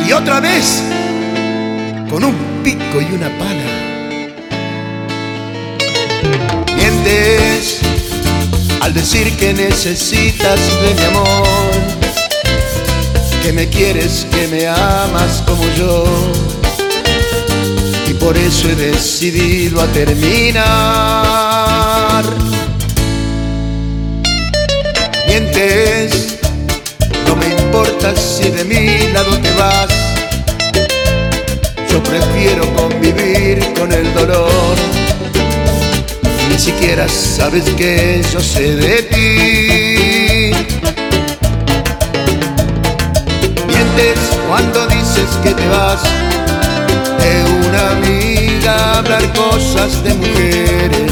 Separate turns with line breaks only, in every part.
y otra vez con un pico y una pala. Mientes al decir que necesitas de mi amor, que me quieres, que me amas como yo, y por eso he decidido a terminar. Mientes, no me importa si de mi lado te vas, yo prefiero convivir con el dolor. Ni siquiera sabes que yo sé de ti. Mientes cuando dices que te vas de una amiga, hablar cosas de mujeres,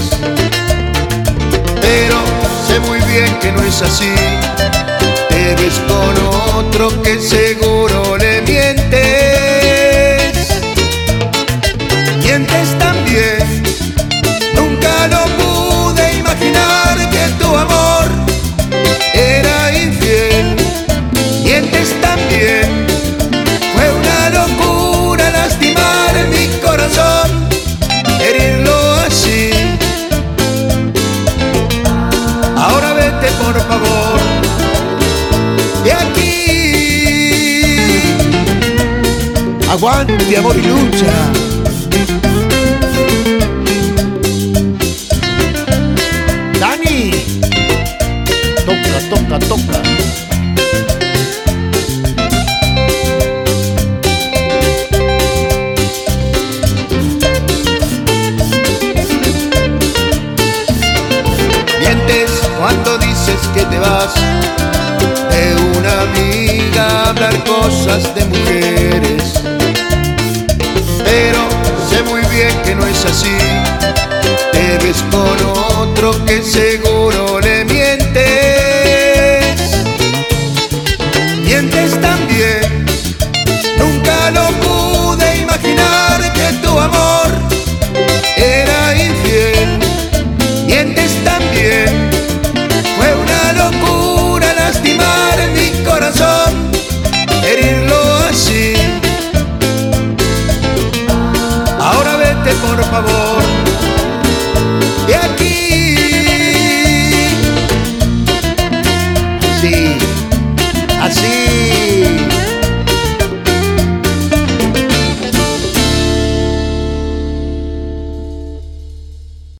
pero sé muy bien que no es así. Te ves con otro que seguro le mientes. Mientes también, nunca lo pude imaginar que tu amor era infiel. Mientes también, fue una locura lastimar mi corazón, herirlo así. Ahora vete por favor de aquí. Aguante, amor y lucha. Dani, toca, toca, toca. Mientes cuando dices que te vas de una amiga, hablar cosas de mujeres, pero sé muy bien que no es así. Te ves con otro que seguro